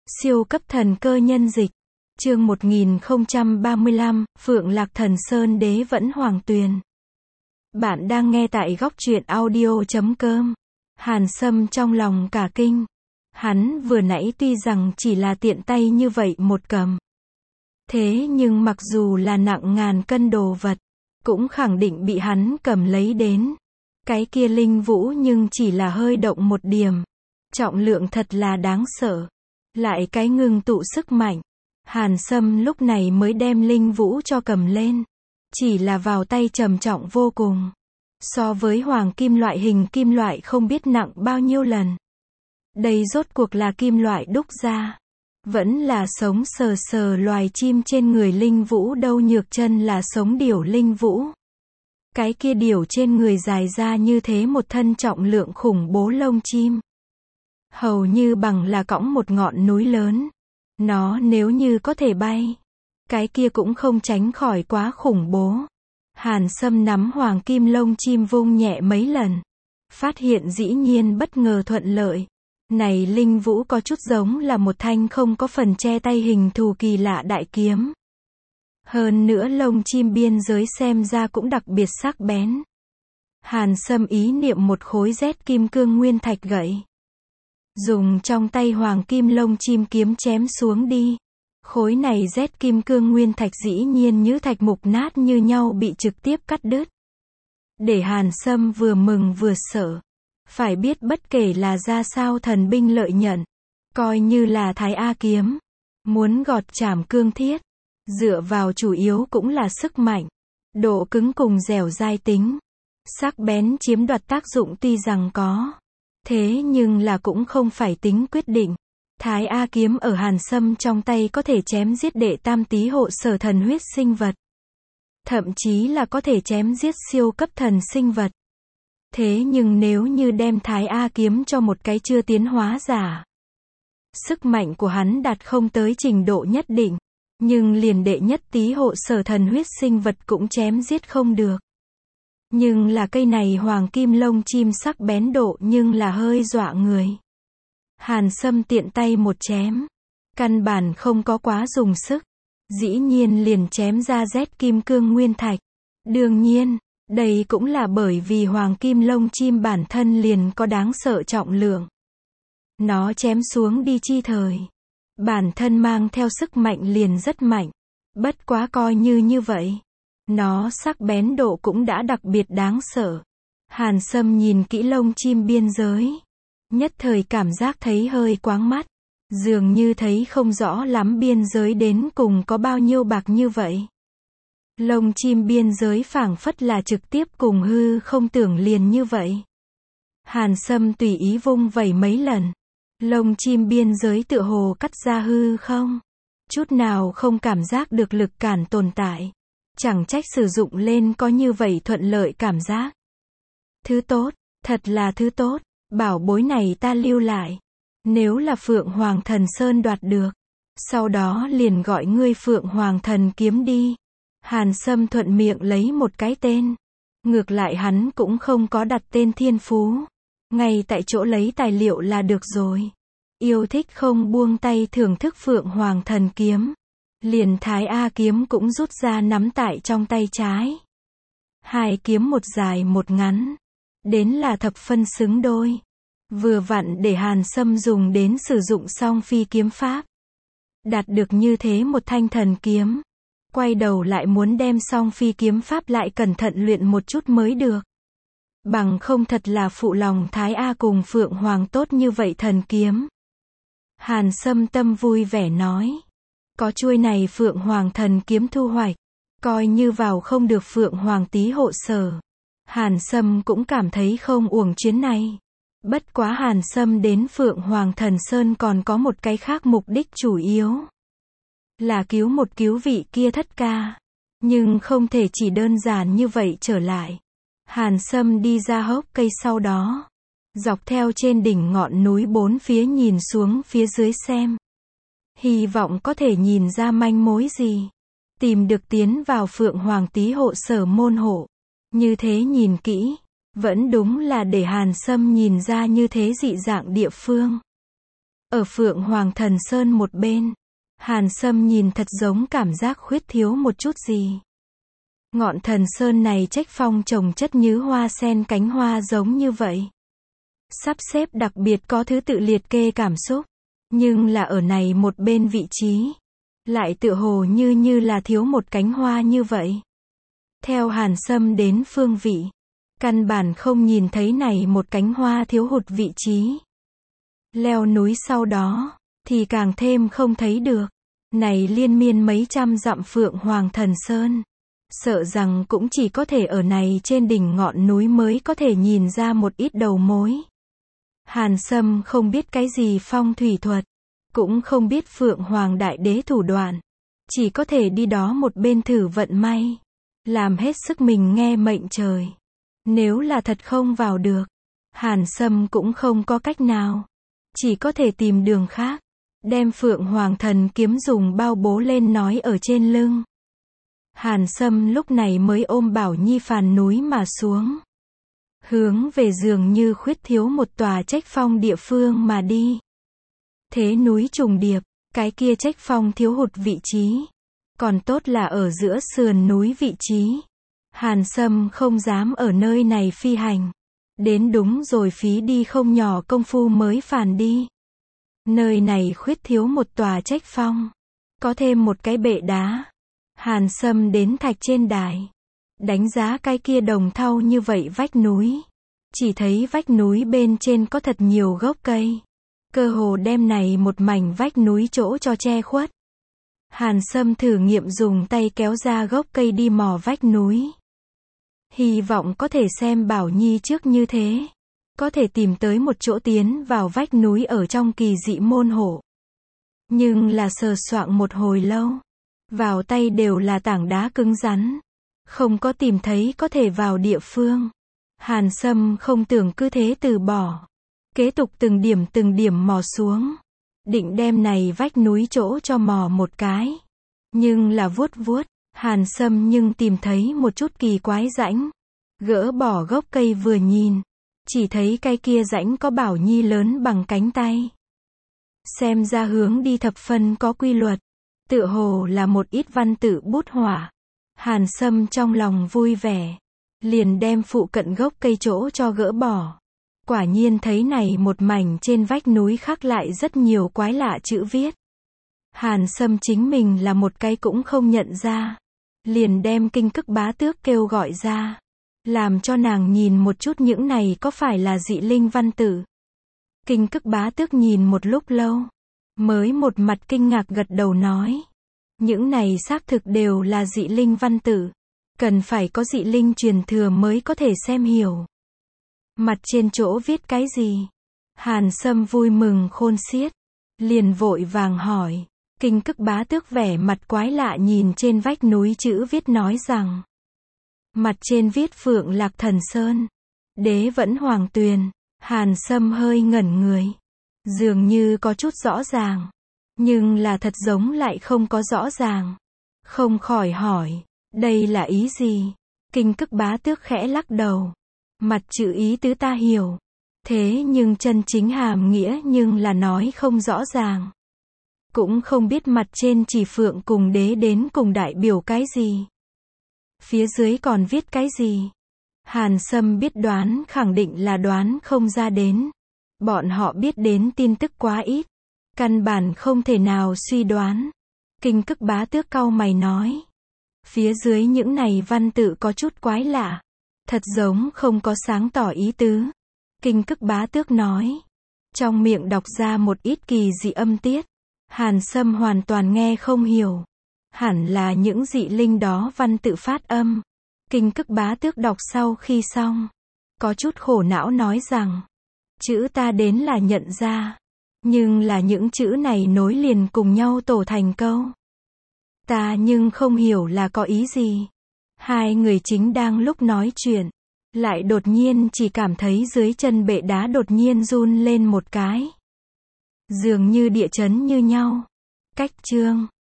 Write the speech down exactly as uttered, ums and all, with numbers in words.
Siêu cấp thần cơ nhân dịch. Chương một nghìn không trăm ba mươi lăm, Phượng Lạc Thần Sơn Đế Vẫn Hoàng Tuyền. Bạn đang nghe tại góc truyện audio chấm com. Hàn Sâm trong lòng cả kinh. Hắn vừa nãy tuy rằng chỉ là tiện tay như vậy một cầm. Thế nhưng mặc dù là nặng ngàn cân đồ vật, cũng khẳng định bị hắn cầm lấy đến. Cái kia linh vũ nhưng chỉ là hơi động một điểm. Trọng lượng thật là đáng sợ. Lại cái ngưng tụ sức mạnh. Hàn Sâm lúc này mới đem linh vũ cho cầm lên. Chỉ là vào tay trầm trọng vô cùng. So với hoàng kim loại hình kim loại không biết nặng bao nhiêu lần. Đây rốt cuộc là kim loại đúc ra. Vẫn là sống sờ sờ loài chim trên người linh vũ đâu, nhược chân là sống điểu linh vũ. Cái kia điểu trên người dài ra như thế một thân trọng lượng khủng bố lông chim. Hầu như bằng là cõng một ngọn núi lớn. Nó nếu như có thể bay, cái kia cũng không tránh khỏi quá khủng bố. Hàn Sâm nắm hoàng kim lông chim vung nhẹ mấy lần. Phát hiện dĩ nhiên bất ngờ thuận lợi. Này linh vũ có chút giống là một thanh không có phần che tay hình thù kỳ lạ đại kiếm. Hơn nữa lông chim biên giới xem ra cũng đặc biệt sắc bén. Hàn Sâm ý niệm một khối rét kim cương nguyên thạch gậy. Dùng trong tay hoàng kim lông chim kiếm chém xuống đi. Khối này rét kim cương nguyên thạch dĩ nhiên như thạch mục nát như nhau bị trực tiếp cắt đứt. Để Hàn Sâm vừa mừng vừa sợ. Phải biết bất kể là ra sao thần binh lợi nhận. Coi như là Thái A kiếm. Muốn gọt chảm cương thiết. Dựa vào chủ yếu cũng là sức mạnh. Độ cứng cùng dẻo dai tính. Sắc bén chiếm đoạt tác dụng tuy rằng có. Thế nhưng là cũng không phải tính quyết định. Thái A kiếm ở Hàn Sâm trong tay có thể chém giết đệ tam tý hộ sở thần huyết sinh vật. Thậm chí là có thể chém giết siêu cấp thần sinh vật. Thế nhưng nếu như đem Thái A kiếm cho một cái chưa tiến hóa giả. Sức mạnh của hắn đạt không tới trình độ nhất định. Nhưng liền đệ nhất tý hộ sở thần huyết sinh vật cũng chém giết không được. Nhưng là cây này hoàng kim lông chim sắc bén độ nhưng là hơi dọa người. Hàn Sâm tiện tay một chém. Căn bản không có quá dùng sức. Dĩ nhiên liền chém ra rét kim cương nguyên thạch. Đương nhiên, đây cũng là bởi vì hoàng kim lông chim bản thân liền có đáng sợ trọng lượng. Nó chém xuống đi chi thời. Bản thân mang theo sức mạnh liền rất mạnh. Bất quá coi như như vậy. Nó sắc bén độ cũng đã đặc biệt đáng sợ. Hàn Sâm nhìn kỹ lông chim biên giới. Nhất thời cảm giác thấy hơi quáng mắt. Dường như thấy không rõ lắm biên giới đến cùng có bao nhiêu bạc như vậy. Lông chim biên giới phảng phất là trực tiếp cùng hư không tưởng liền như vậy. Hàn Sâm tùy ý vung vẩy mấy lần. Lông chim biên giới tựa hồ cắt ra hư không. Chút nào không cảm giác được lực cản tồn tại. Chẳng trách sử dụng lên có như vậy thuận lợi cảm giác. Thứ tốt, thật là thứ tốt, bảo bối này ta lưu lại. Nếu là Phượng Hoàng Thần Sơn đoạt được, sau đó liền gọi ngươi Phượng Hoàng Thần kiếm đi. Hàn Sâm thuận miệng lấy một cái tên. Ngược lại hắn cũng không có đặt tên thiên phú. Ngay tại chỗ lấy tài liệu là được rồi. Yêu thích không buông tay thưởng thức Phượng Hoàng Thần kiếm. Liền Thái A kiếm cũng rút ra nắm tại trong tay trái. Hai kiếm một dài một ngắn. Đến là thập phân xứng đôi. Vừa vặn để Hàn Sâm dùng đến sử dụng song phi kiếm pháp. Đạt được như thế một thanh thần kiếm. Quay đầu lại muốn đem song phi kiếm pháp lại cẩn thận luyện một chút mới được. Bằng không thật là phụ lòng Thái A cùng Phượng Hoàng tốt như vậy thần kiếm. Hàn Sâm tâm vui vẻ nói. Có chuôi này Phượng Hoàng Thần kiếm thu hoạch. Coi như vào không được Phượng Hoàng tý hộ sở. Hàn Sâm cũng cảm thấy không uổng chuyến này. Bất quá Hàn Sâm đến Phượng Hoàng Thần Sơn còn có một cái khác mục đích chủ yếu. Là cứu một cứu vị kia thất ca. Nhưng không thể chỉ đơn giản như vậy trở lại. Hàn Sâm đi ra hốc cây sau đó. Dọc theo trên đỉnh ngọn núi bốn phía nhìn xuống phía dưới xem. Hy vọng có thể nhìn ra manh mối gì. Tìm được tiến vào Phượng Hoàng tý hộ sở môn hộ. Như thế nhìn kỹ. Vẫn đúng là để Hàn Sâm nhìn ra như thế dị dạng địa phương. Ở Phượng Hoàng Thần Sơn một bên, Hàn Sâm nhìn thật giống cảm giác khuyết thiếu một chút gì. Ngọn thần sơn này trách phong trồng chất như hoa sen cánh hoa giống như vậy. Sắp xếp đặc biệt có thứ tự liệt kê cảm xúc. Nhưng là ở này một bên vị trí. Lại tựa hồ như như là thiếu một cánh hoa như vậy. Theo Hàn Sâm đến phương vị. Căn bản không nhìn thấy này một cánh hoa thiếu hụt vị trí. Leo núi sau đó, thì càng thêm không thấy được. Này liên miên mấy trăm dặm Phượng Hoàng Thần Sơn. Sợ rằng cũng chỉ có thể ở này trên đỉnh ngọn núi mới có thể nhìn ra một ít đầu mối. Hàn Sâm không biết cái gì phong thủy thuật. Cũng không biết Phượng Hoàng Đại Đế thủ đoạn. Chỉ có thể đi đó một bên thử vận may. Làm hết sức mình nghe mệnh trời. Nếu là thật không vào được, Hàn Sâm cũng không có cách nào. Chỉ có thể tìm đường khác. Đem Phượng Hoàng Thần kiếm dùng bao bố lên nói ở trên lưng. Hàn Sâm lúc này mới ôm Bảo Nhi phàn núi mà xuống. Hướng về dường như khuyết thiếu một tòa trách phong địa phương mà đi. Thế núi trùng điệp, cái kia trách phong thiếu hụt vị trí. Còn tốt là ở giữa sườn núi vị trí. Hàn Sâm không dám ở nơi này phi hành. Đến đúng rồi phí đi không nhỏ công phu mới phàn đi. Nơi này khuyết thiếu một tòa trách phong. Có thêm một cái bệ đá. Hàn Sâm đến thạch trên đài. Đánh giá cái kia đồng thau như vậy vách núi. Chỉ thấy vách núi bên trên có thật nhiều gốc cây. Cơ hồ đem này một mảnh vách núi chỗ cho che khuất. Hàn Sâm thử nghiệm dùng tay kéo ra gốc cây đi mò vách núi. Hy vọng có thể xem Bảo Nhi trước như thế. Có thể tìm tới một chỗ tiến vào vách núi ở trong kỳ dị môn hộ. Nhưng là sờ soạng một hồi lâu. Vào tay đều là tảng đá cứng rắn. Không có tìm thấy có thể vào địa phương. Hàn Sâm không tưởng cứ thế từ bỏ. Kế tục từng điểm từng điểm mò xuống. Định đem này vách núi chỗ cho mò một cái. Nhưng là vuốt vuốt. Hàn Sâm nhưng tìm thấy một chút kỳ quái rãnh. Gỡ bỏ gốc cây vừa nhìn. Chỉ thấy cái kia rãnh có Bảo Nhi lớn bằng cánh tay. Xem ra hướng đi thập phân có quy luật. Tựa hồ là một ít văn tự bút họa. Hàn Sâm trong lòng vui vẻ. Liền đem phụ cận gốc cây chỗ cho gỡ bỏ. Quả nhiên thấy này một mảnh trên vách núi khắc lại rất nhiều quái lạ chữ viết. Hàn Sâm chính mình là một cái cũng không nhận ra. Liền đem Kinh Cức Bá Tước kêu gọi ra. Làm cho nàng nhìn một chút những này có phải là dị linh văn tự. Kinh Cức Bá Tước nhìn một lúc lâu. Mới một mặt kinh ngạc gật đầu nói. Những này xác thực đều là dị linh văn tự. Cần phải có dị linh truyền thừa mới có thể xem hiểu. Mặt trên chỗ viết cái gì? Hàn Sâm vui mừng khôn xiết. Liền vội vàng hỏi. Kinh Cức Bá Tước vẻ mặt quái lạ nhìn trên vách núi chữ viết nói rằng. Mặt trên viết Phượng Lạc Thần Sơn. Đế Vẫn Hoàng Tuyền. Hàn Sâm hơi ngẩn người. Dường như có chút rõ ràng. Nhưng là thật giống lại không có rõ ràng. Không khỏi hỏi. Đây là ý gì? Kinh Cức Bá Tước khẽ lắc đầu. Mặt chữ ý tứ ta hiểu. Thế nhưng chân chính hàm nghĩa nhưng là nói không rõ ràng. Cũng không biết mặt trên chỉ Phượng cùng đế đến cùng đại biểu cái gì. Phía dưới còn viết cái gì? Hàn Sâm biết đoán khẳng định là đoán không ra đến. Bọn họ biết đến tin tức quá ít. Căn bản không thể nào suy đoán. Kinh Cức Bá Tước cau mày nói. Phía dưới những này văn tự có chút quái lạ. Thật giống không có sáng tỏ ý tứ. Kinh Cức Bá Tước nói. Trong miệng đọc ra một ít kỳ dị âm tiết. Hàn Sâm hoàn toàn nghe không hiểu. Hẳn là những dị linh đó văn tự phát âm. Kinh Cức Bá Tước đọc sau khi xong. Có chút khổ não nói rằng. Chữ ta đến là nhận ra. Nhưng là những chữ này nối liền cùng nhau tổ thành câu. Ta nhưng không hiểu là có ý gì. Hai người chính đang lúc nói chuyện. Lại đột nhiên chỉ cảm thấy dưới chân bệ đá đột nhiên run lên một cái. Dường như địa chấn như nhau. Cách chương